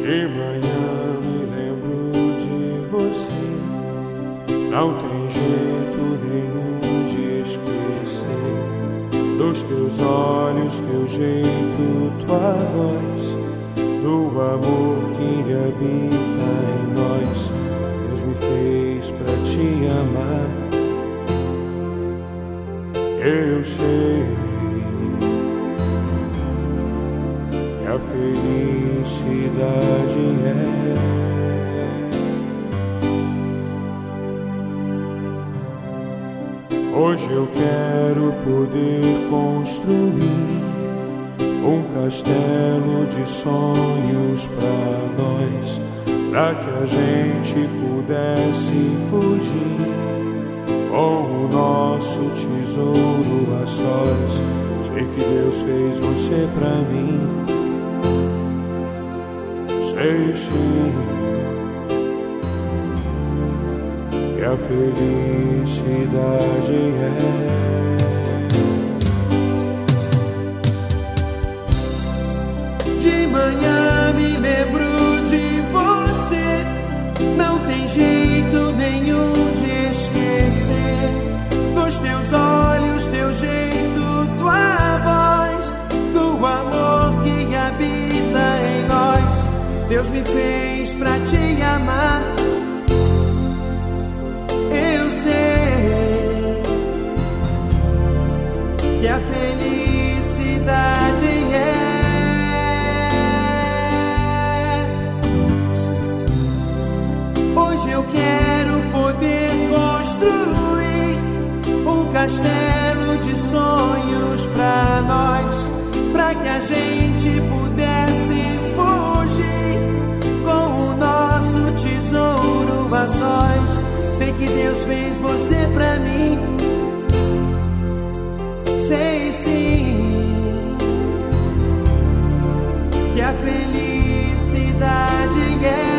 De manhã me lembro de você, não tem jeito nenhum de esquecer dos teus olhos, teu jeito, tua voz, do amor que habita em nós. Deus me fez pra te amar. Eu sei que a felicidade é hoje eu quero poder construir um castelo de sonhos pra nós, pra que a gente pudesse fugir com o nosso tesouro a sós. Sei que Deus fez você pra mim, sei sim que a felicidade é de manhã me lembro de você, não tem jeito nenhum de esquecer dos teus olhos, teu jeito, tua voz, do amor que habita em nós. Deus me fez pra te amar. Eu sei que a felicidade é hoje eu quero poder construir um castelo de sonhos pra nós, pra que a gente pudesse fugir com o nosso tesouro a sós. Sei que Deus fez você pra mim, sei sim que a felicidade é